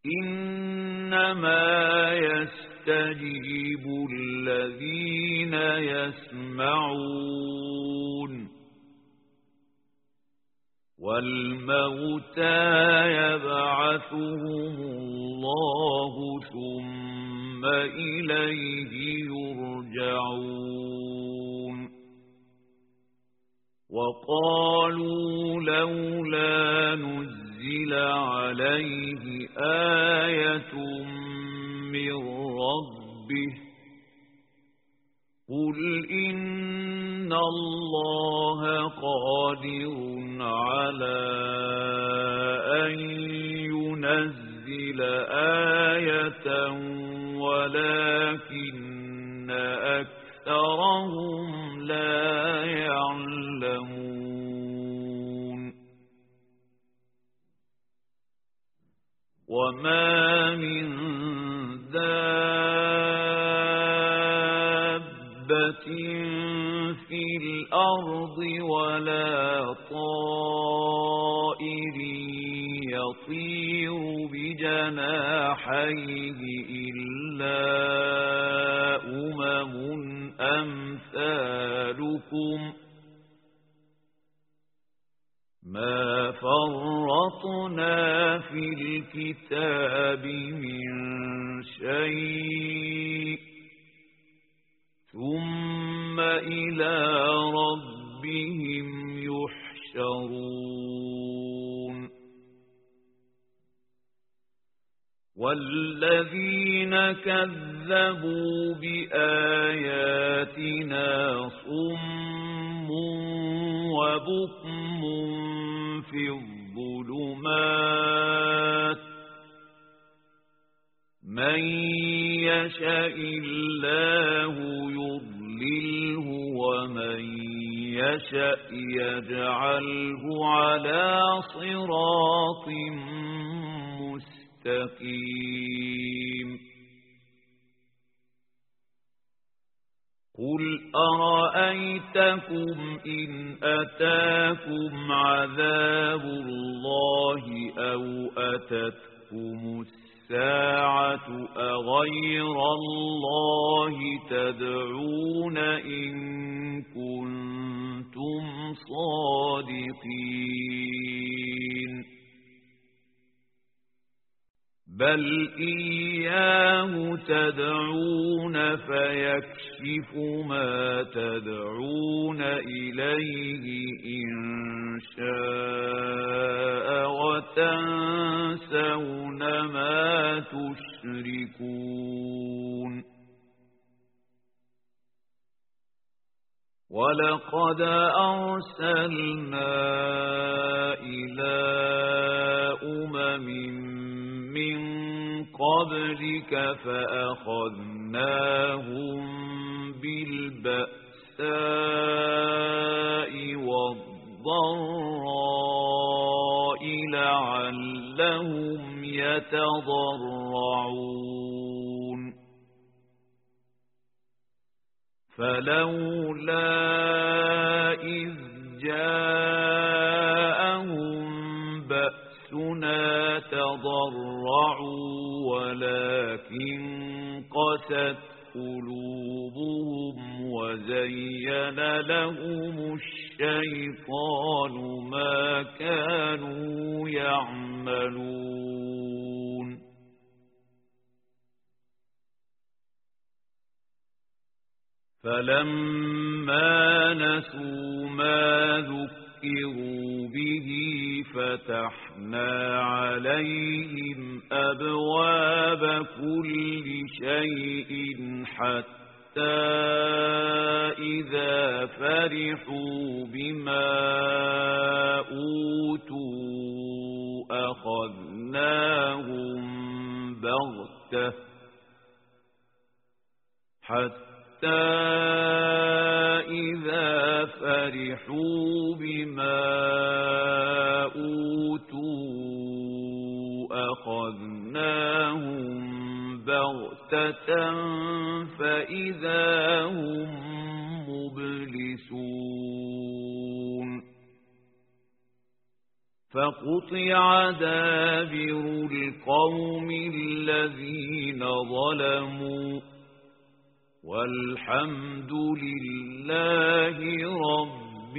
إنما يستجيب الذين يسمعون والموتى يبعثهم الله ثم إليه يرجعون وقالوا لولا نزل عليه آية من ربه قل إن الله قادر على أن ينزل آية ولكن أكثرهم لا يعلمون وما من دابة في الأرض ولا طائر يطير بجناحيه إلا أمثالكم ما فرطنا في الكتاب من شيء ثم إلى ربهم يحشرون والذين كذبوا بآياتنا صم وبكم في الظلمات من يشاء الله يضلله ومن يشاء يجعله على صراط مستقيم قل أرأيتكم إن أتاكم عذاب الله أو أتتكم الساعة أغير الله تدعون إن كنتم صادقين بل إياه تدعون فيكشف ما تدعون إليه إن شاء وتنسون ما تشركون ولقد أرسلنا إلى من قبلك فأخذناهم بالبأساء والضراء لعلهم يتضرعون فلولا إذ جاءهم بأسنا تضرعوا ولكن قست قلوبهم وزين لهم الشيطان ما كانوا يعملون فلما نسوا ما ذكروا به فتحنا عليهم أبواب كل شيء حتى إذا فرحوا بما أوتوا أخذناهم بغتة إذا فرحوا بما أوتوا أخذناهم بغتة فإذا هم مبلسون فقطع دابر القوم الذين ظلموا والحمد لله رب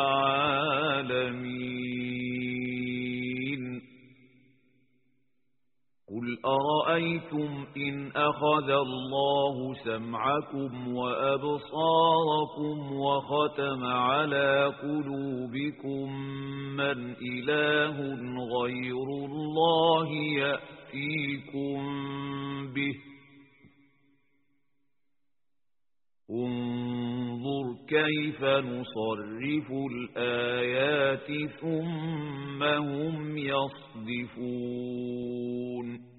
العالمين. قل أرأيتم إن أخذ الله سمعكم وأبصاركم وختم على قلوبكم من إله غير الله يأتيكم به انظر كيف نصرف الآيات ثم هم يصدفون.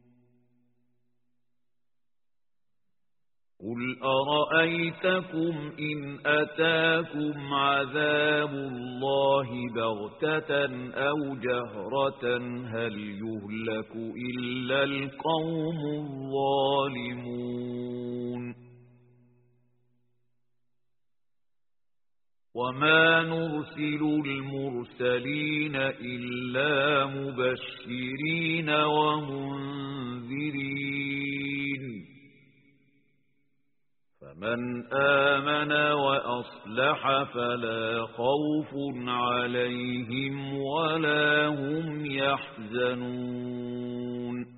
قل أرأيتكم إن أتاكم عذاب الله بغتة أو جهرة هل يهلك إلا القوم الظالمون. وما نرسل المرسلين إلا مبشرين ومنذرين فمن آمن وأصلح فلا خوف عليهم ولا هم يحزنون.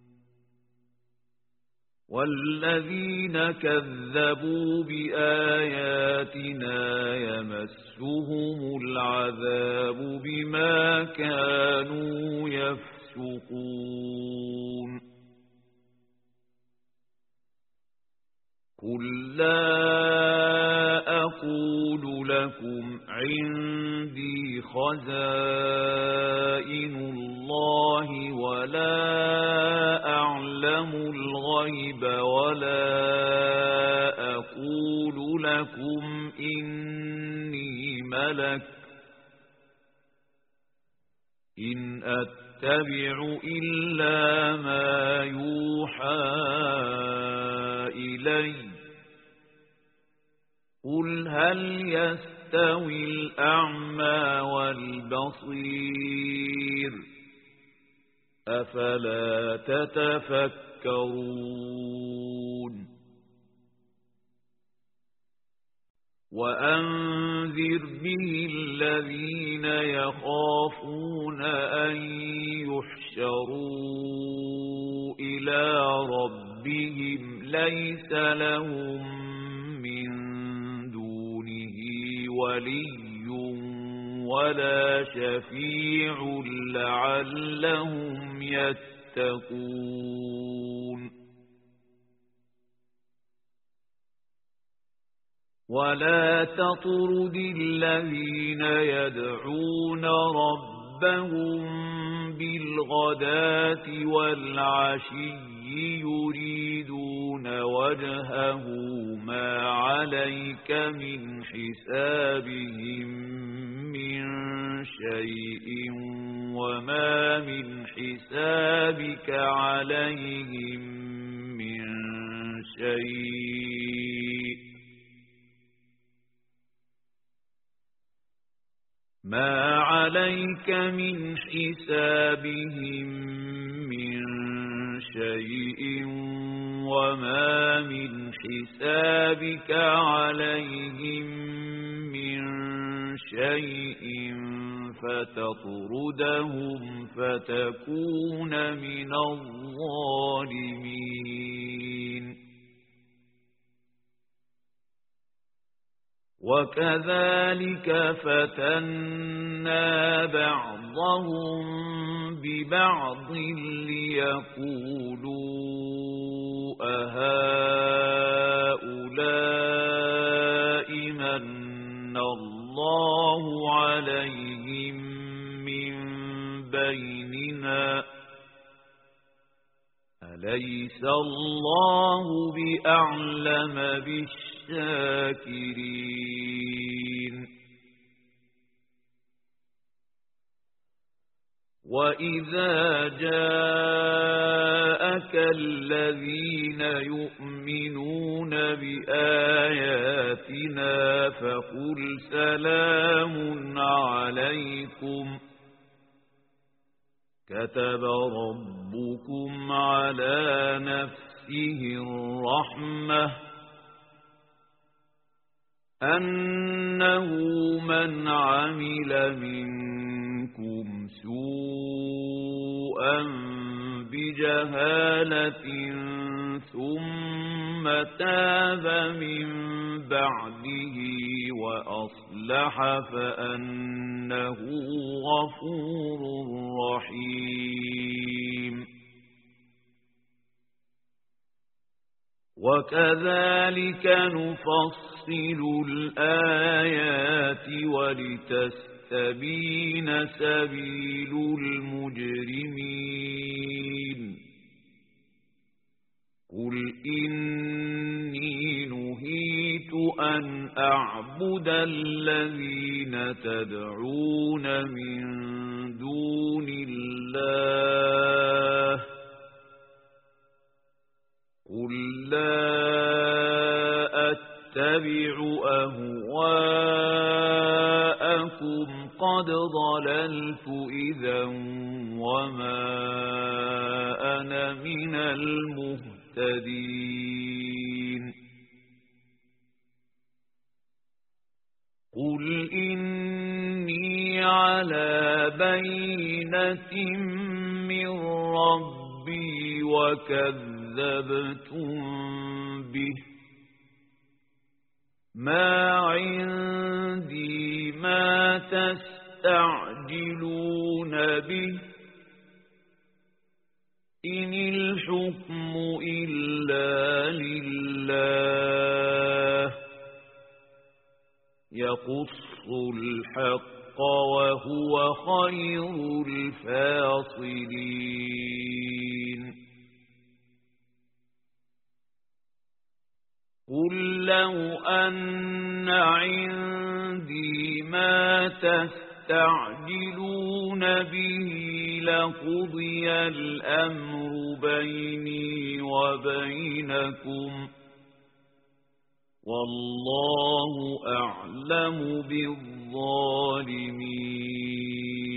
والذين كذبوا بآياتنا يمسهم العذاب بما كانوا يفسقون. قل لا أقول لكم عندي خزائن الله ولا أعلم الغيب ولا أقول لكم إني ملك إن أتبع إلا ما يوحى إلي قل هل يستوي الأعمى والبصير أفلا تتفكرون. وأنذر به الذين يخافون أن يحشروا إلى ربهم ليس لهم من دونه ولي ولا شفيع لعلهم يتقون. ولا تطرد الذين يدعون ربهم بالغداة والعشي يريدون وجهه ما عليك من حسابهم من شيء وما من حسابك عليهم من شيء ما عليك من حسابهم من شيء وما من حسابك عليهم من شيء فتطردهم فتكون من الظالمين. وكذلك فتنا بعضهم ببعض ليقولوا أهؤلاء من الله عليهم من بيننا أليس الله بأعلم بالشاكرين. وإذا جاءك الذين يؤمنون بآياتنا فقل سلام عليكم كتب ربكم على نفسه الرحمة أنه من عمل منكم سوءا بجهالة ثم تاب من بعده وأصلح فأنه غفور رحيم وكذلك نفصل الآيات ولتستبين سبيل المجرمين قل إني نهيت أن أعبد الذين تدعون من دون الله قل لا أتبع أهواءكم قد ضللت إذا وما أنا من المهتدين قل إني على بينة من ربي وكذبتم به ما عندي ما تستعجلون به إن الحكم إلا لله يقص الحق وهو خير الفاصلين قل لو أن عندي ما تستعجلون به لقضي الأمر بيني وبينكم والله أعلم بالظالمين